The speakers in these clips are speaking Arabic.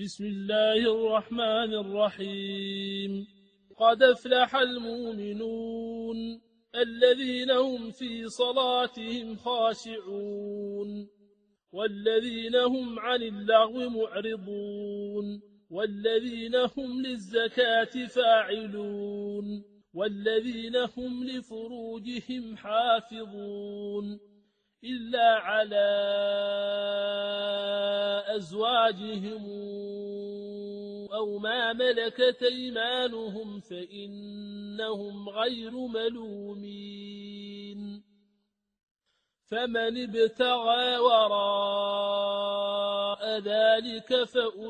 بسم الله الرحمن الرحيم. قد أفلح المؤمنون الذين هم في صلاتهم خاشعون والذين هم عن اللغو معرضون والذين هم للزكاة فاعلون والذين هم لفروجهم حافظون إلا على أزواجهم أو ما ملكت أيمانهم فإنهم غير ملومين. فمن ابتغى وراء ذلك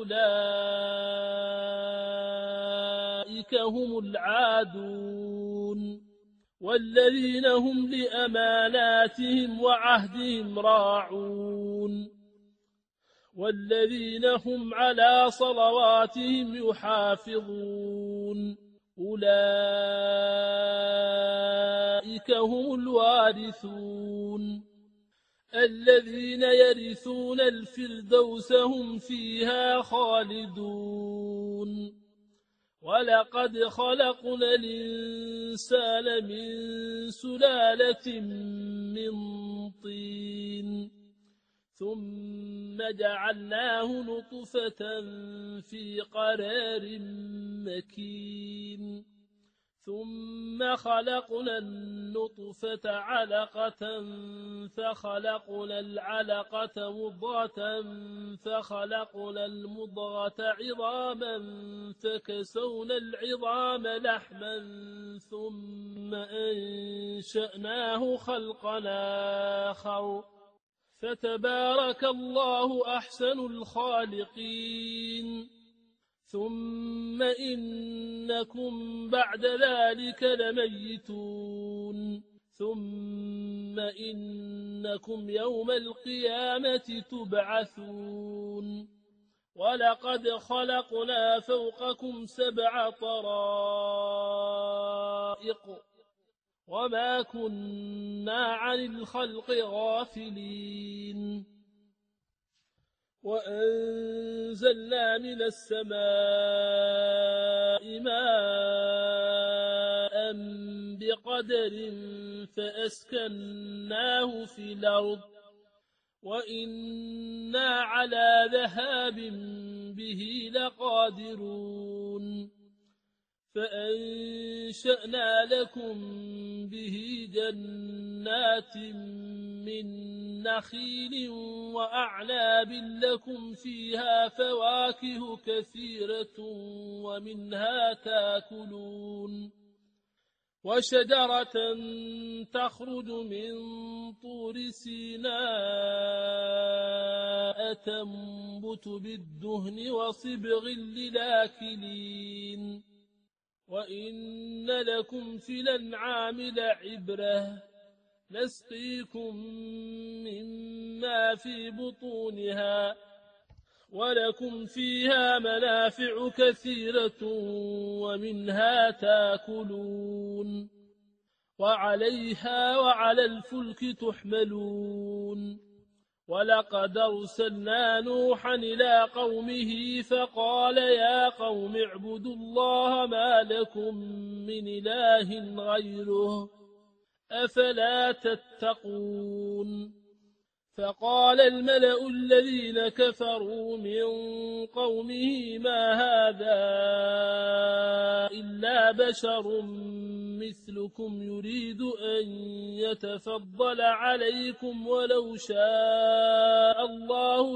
فأولئك هم العادون والذين هم لأماناتهم وعهدهم راعون والذين هم على صلواتهم يحافظون أولئك هم الوارثون الذين يرثون الفردوس هم فيها خالدون. ولقد خلقنا الإنسان من سلالة من طين ثم جعلناه نطفة في قرار مكين ثم خلقنا النطفة علقة فخلقنا العلقة مضغة فخلقنا المضغة عظاما فكسونا العظام لحما ثم أنشأناه خلقا آخر فتبارك الله أحسن الخالقين. ثم إنكم بعد ذلك لميتون ثم إنكم يوم القيامة تبعثون. ولقد خلقنا فوقكم 7 طرائق وما كنا عن الخلق غافلين. وأنزلنا من السماء ماء بقدر فأسكناه في الأرض وإنا على ذهاب به لقادرون. فأنشأنا لكم به جنات من نخيل وأعناب لكم فيها فواكه كثيرة ومنها تاكلون. وشجرة تخرج من طور سيناء تنبت بالدهن وصبغ للآكلين. وإن لكم في الأنعام لعبرة نسقيكم مما في بطونها ولكم فيها منافع كثيرة ومنها تاكلون وعليها وعلى الفلك تحملون. ولقد أرسلنا نوحا إلى قومه فقال يا قوم اعبدوا الله ما لكم من إله غيره أفلا تتقون. فقال الملأ الذين كفروا من قومه ما هذا إلا بشر مثلكم يريد أن يتفضل عليكم ولو شاء الله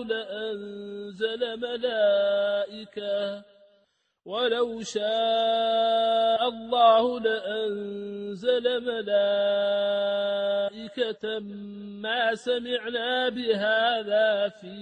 لأنزل ملائكة ما سمعنا بهذا في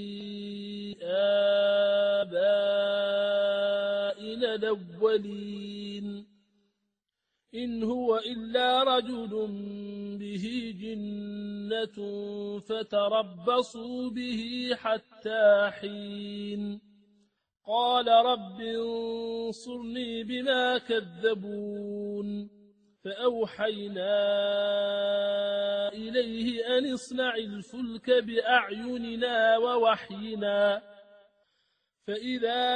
آبائنا الأولين إن هو إلا رجل به جنة فتربصوا به حتى حين. قال رب انصرني بما كذبون. فأوحينا إليه أن اصنع الفلك بأعيننا ووحينا فإذا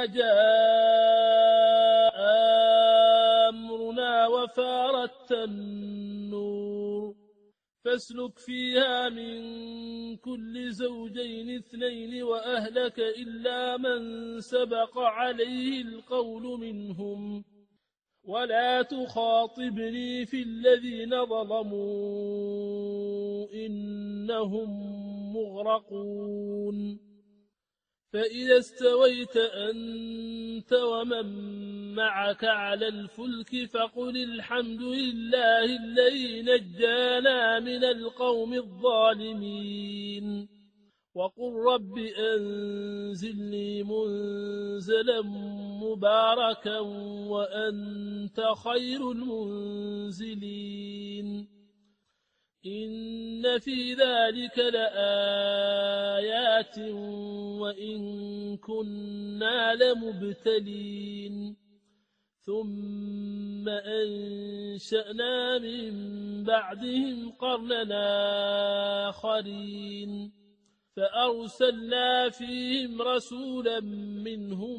جاء أمرنا وفارت النور فاسلك فيها من كل زوجين اثنين وأهلك إلا من سبق عليه القول منهم ولا تخاطبني في الذين ظلموا إنهم مغرقون فإذا استويت أنت ومن معك على الفلك فقل الحمد لله الذي نجانا من القوم الظالمين وقل رب أنزلني منزلا مباركا وأنت خير المنزلين إن في ذلك لآيات وإن كنا لمبتلين ثم أنشأنا من بعدهم قرننا آخرين فأرسلنا فيهم رسولا منهم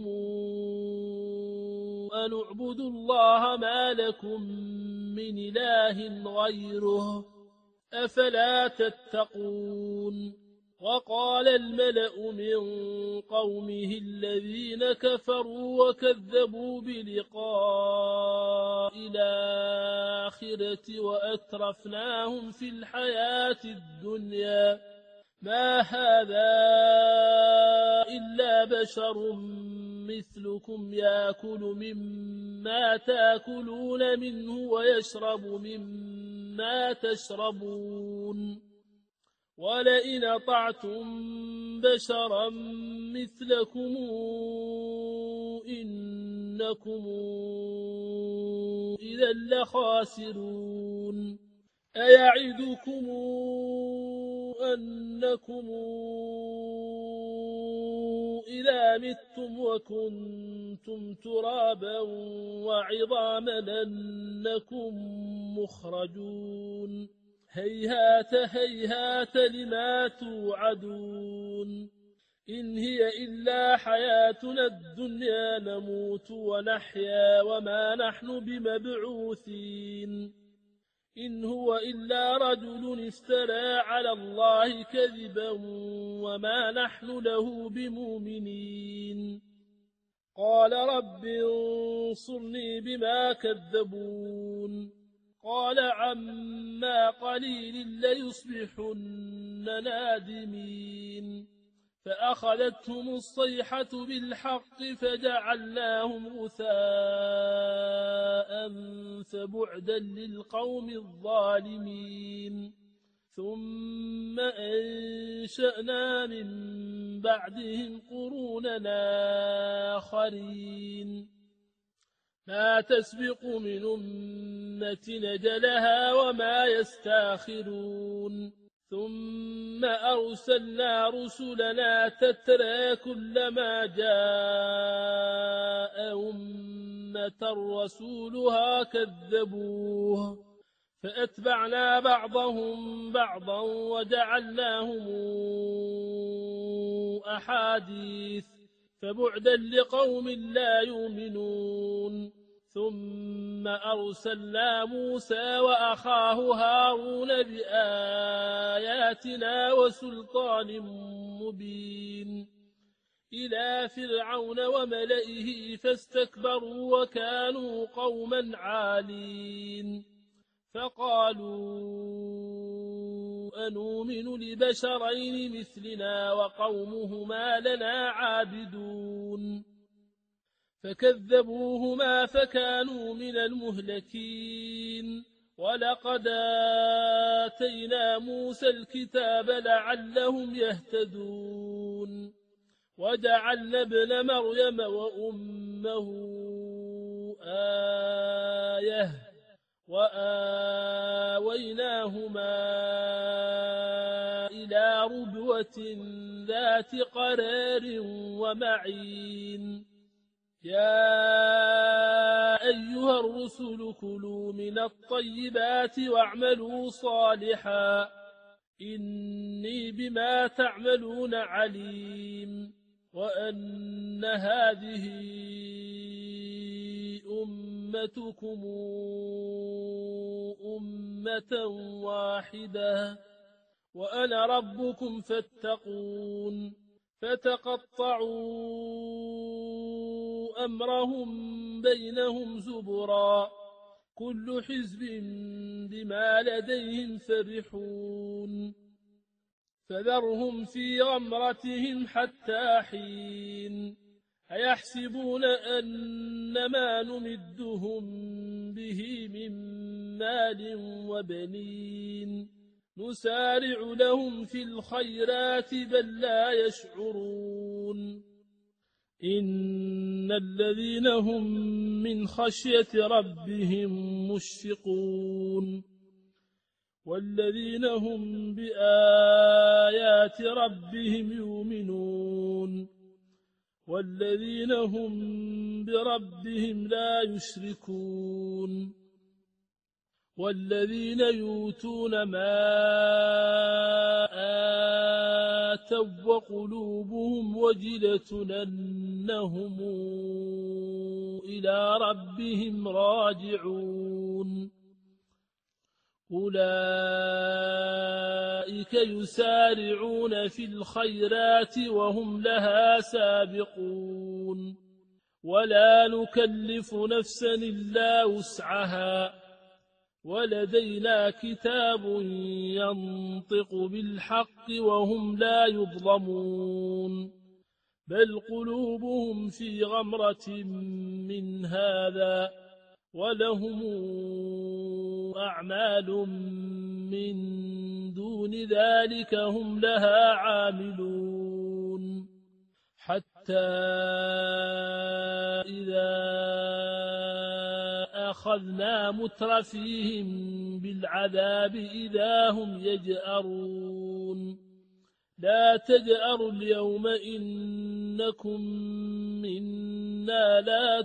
أن اعبدوا الله ما لكم من إله غيره أفلا تتقون وقال الملأ من قومه الذين كفروا وكذبوا بلقاء الآخرة وأترفناهم في الحياة الدنيا ما هذا إلا بشر مثلكم يأكل مما تأكلون منه ويشرب مما تشربون ولئن أطعتم بشرا مثلكم إنكم إذا لخاسرون أيعدكم أنكم إذا متم وكنتم ترابا وعظاما أنكم مخرجون هيهات هيهات لما توعدون إن هي إلا حياتنا الدنيا نموت ونحيا وما نحن بمبعوثين إن هو إلا رجل افترى على الله كذبا وما نحن له بمؤمنين قال رب انصرني بما كذبون قال عما قليل ليصبحن نادمين فأخذتهم الصيحة بالحق فجعلناهم غثاء فبعدا للقوم الظالمين ثم أنشأنا من بعدهم قروننا آخرين ما تسبق من أمة نجلها وما يستاخرون ثم أرسلنا رسلنا تترى كلما جاء أمة رسولها كذبوه فأتبعنا بعضهم بعضا وجعلناهم أحاديث فبعدا لقوم لا يؤمنون ثم أرسلنا موسى وأخاه هارون بآياتنا وسلطان مبين إلى فرعون وملئه فاستكبروا وكانوا قوما عالين فقالوا أنؤمن لبشرين مثلنا وقومهما لنا عابدون فكذبوهما فكانوا من المهلكين ولقد آتينا موسى الكتاب لعلهم يهتدون وجعلنا ابن مريم وأمه آية وآويناهما إلى ربوة ذات قرار ومعين يا أيها الرسل كلوا من الطيبات واعملوا صالحا إني بما تعملون عليم وأن هذه أمتكم أمة واحدة وأنا ربكم فاتقون فتقطعوا أمرهم بينهم زبرا كل حزب بما لديهم فرحون فذرهم في غمرتهم حتى حين أيحسبون أن ما نمدهم به من مال وبنين نسارع لهم في الخيرات بل لا يشعرون إن الذين هم من خشية ربهم مشفقون والذين هم بآيات ربهم يؤمنون والذين هم بربهم لا يشركون والذين يؤتون ما آتوا وقلوبهم وجلة أنهم إلى ربهم راجعون أولئك يسارعون في الخيرات وهم لها سابقون ولا نكلف نفسا إلا وسعها ولدينا كتاب ينطق بالحق وهم لا يظلمون بل قلوبهم في غمرة من هذا ولهم أعمال من دون ذلك هم لها عاملون حتى إذا أخذنا مترفيهم بالعذاب إذا هم يجأرون لا تجأروا اليوم إنكم منا لا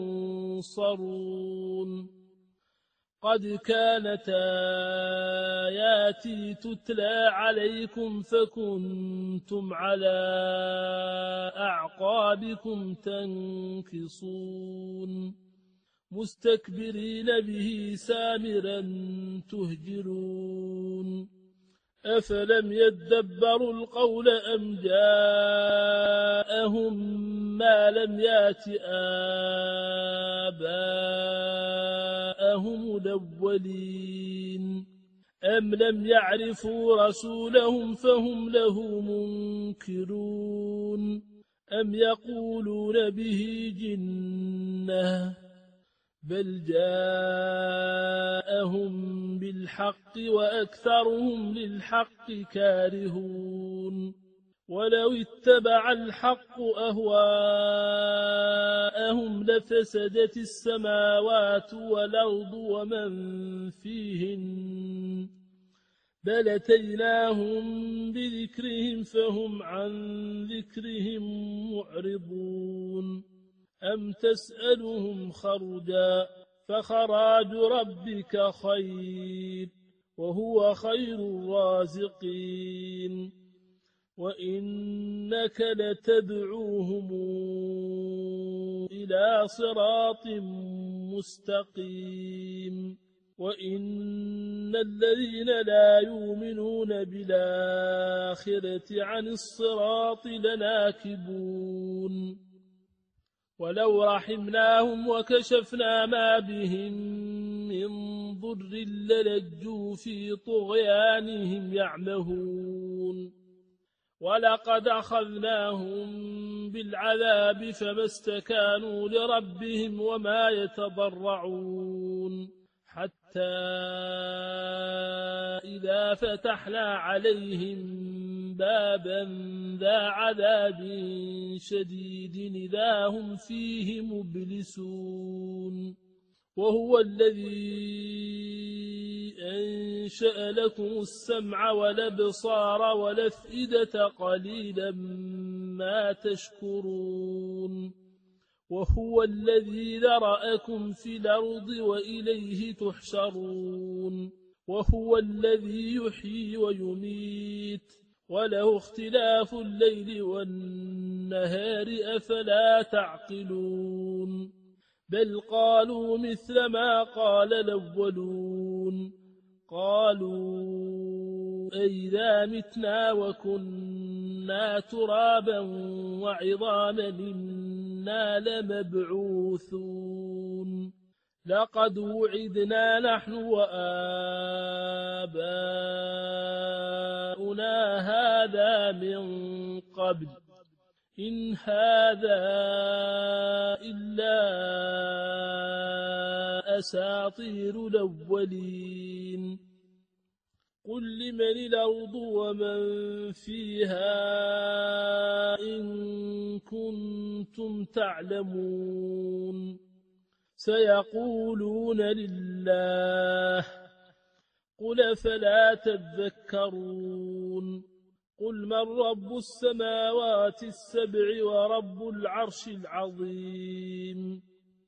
تنصرون قد كانت آياتي تتلى عليكم فكنتم على أعقابكم تنكصون مستكبرين به سامرا تهجرون أفلم يدبروا القول أم جاءهم ما لم يات آباءهم الأولين أم لم يعرفوا رسولهم فهم له منكرون أم يقولون به جنة بل جاءهم بالحق وأكثرهم للحق كارهون ولو اتبع الحق أهواءهم لفسدت السماوات والأرض ومن فيهن بل أتيناهم بذكرهم فهم عن ذكرهم معرضون أم تسألهم خرجا فخراج ربك خير وهو خير الرازقين وإنك لتدعوهم إلى صراط مستقيم وإن الذين لا يؤمنون بالآخرة عن الصراط لناكبون ولو رحمناهم وكشفنا ما بهم من ضر للجوا في طغيانهم يعمهون ولقد أخذناهم بالعذاب فما استكانوا لربهم وما يتضرعون حتى إذا فتحنا عليهم بابا ذا عذاب شديد إذا هم فيه مبلسون وهو الذي أنشأ لكم السمع والأبصار والأفئدة قليلا ما تشكرون وهو الذي ذرأكم في الأرض وإليه تحشرون وهو الذي يحيي ويميت وله اختلاف الليل والنهار أفلا تعقلون بل قالوا مثل ما قال الأولون قالوا أئذا متنا وكنا ترابا وعظاما إنا لمبعوثون لقد وعدنا نحن وآباؤنا هذا من قبل إن هذا إلا أساطير الأولين قل لمن الأرض ومن فيها إن كنتم تعلمون سيقولون لله قل فلا تذكرون قل من رب السماوات السبع ورب العرش العظيم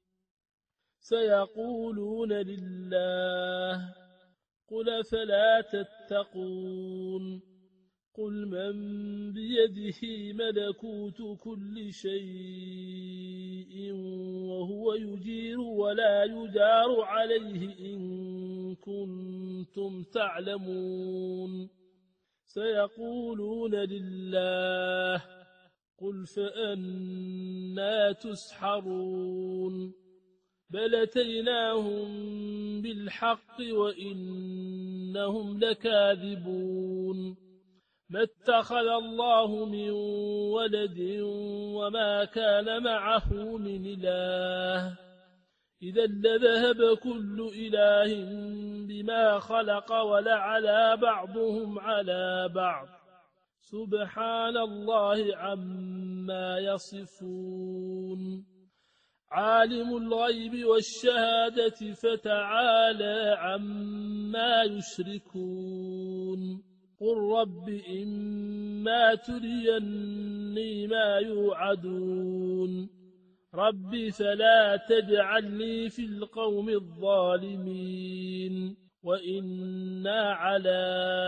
سيقولون لله قل فلا تتقون قل من بيده ملكوت كل شيء وهو يجير ولا يجار عليه إن كنتم تعلمون سيقولون لله قل فأنى تسحرون بل أتيناهم بالحق وإنهم لكاذبون ما اتخذ الله من ولد وما كان معه من إله إذا لذهب كل إله بما خلق ولعلى بعضهم على بعض سبحان الله عما يصفون عالم الغيب والشهادة فتعالى عما يشركون قل رب إما تريني ما يوعدون رب فلا تجعلني في القوم الظالمين وإنا على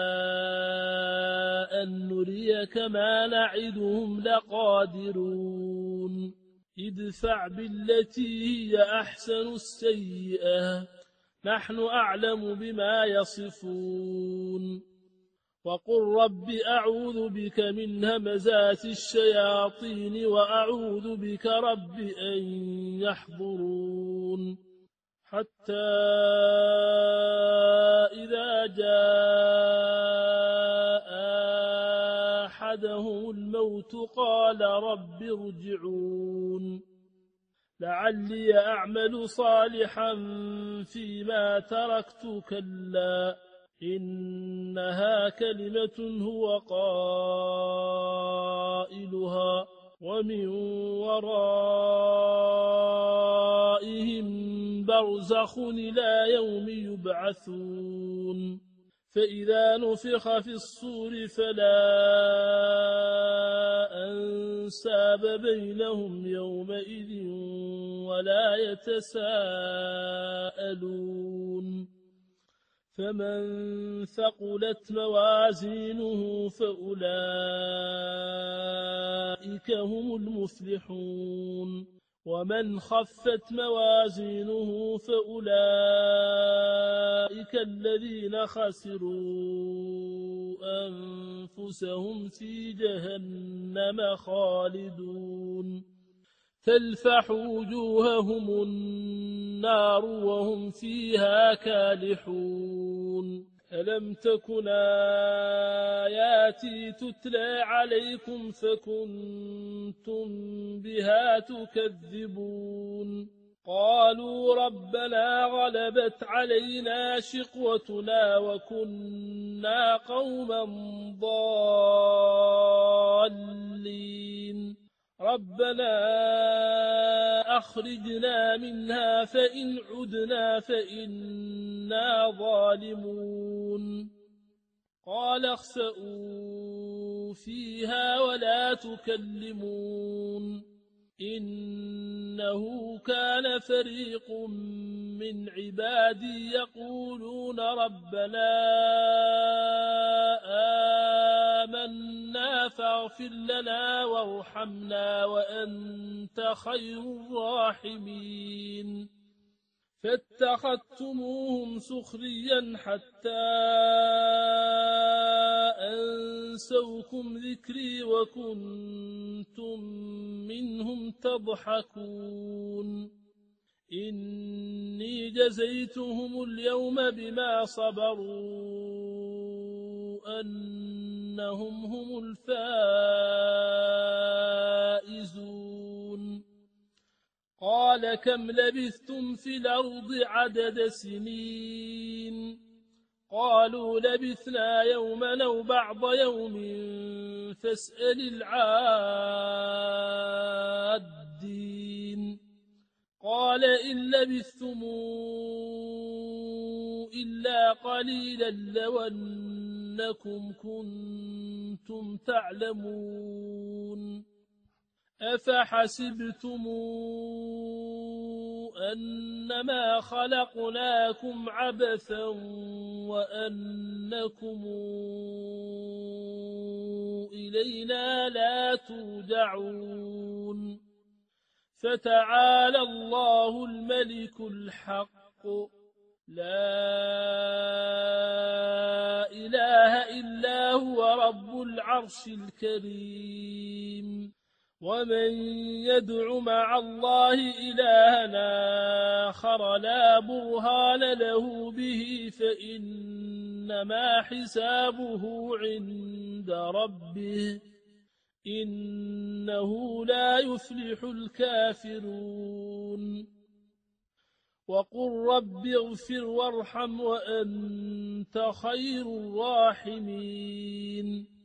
أن نريك ما نعدهم لقادرون ادفع بالتي هي أحسن السيئة نحن أعلم بما يصفون وقل رب أعوذ بك من همزات الشياطين وأعوذ بك رب أن يحضرون حتى إذا جاء أحدهم الموت قال رب ارجعون لعلي أعمل صالحا فيما تركت كلا إنها كلمة هو قائلها ومن ورائهم برزخ إلى يوم يبعثون فإذا نفخ في الصور فلا أنساب بينهم يومئذ ولا يتساءلون فمن ثقلت موازينه فأولئك هم المفلحون ومن خفت موازينه فأولئك الذين خسروا أنفسهم في جهنم خالدون تلفح وجوههم النار وهم فيها كالحون ألم تكن آياتي تتلى عليكم فكنتم بها تكذبون قالوا ربنا غلبت علينا شقوتنا وكنا قوما ضالين ربنا أخرجنا منها فإن عدنا فإنا ظالمون قال اخسئوا فيها ولا تكلمون إنه كان فريق من عبادي يقولون ربنا آمنا فاغفر لنا وارحمنا وأنت خير الراحمين فاتخذتموهم سخريا حتى أنسوكم ذكري وكنتم منهم تضحكون إني جزيتهم اليوم بما صبروا أنهم هم الفائزون قال كم لبثتم في الأرض عدد سنين قالوا لبثنا يوما أو بعض يوم فاسأل العادين قال إن لبثتم إلا قليلا لو أنكم كنتم تعلمون أفحسبتم أنما خلقناكم عبثا وأنكم إلينا لا ترجعون فتعالى الله الملك الحق لا إله إلا هو رب العرش الكريم ومن يدع مع الله إلهنا آخر لا برهان له به فإنما حسابه عند ربه إنه لا يفلح الكافرون وقل رب اغفر وارحم وأنت خير الراحمين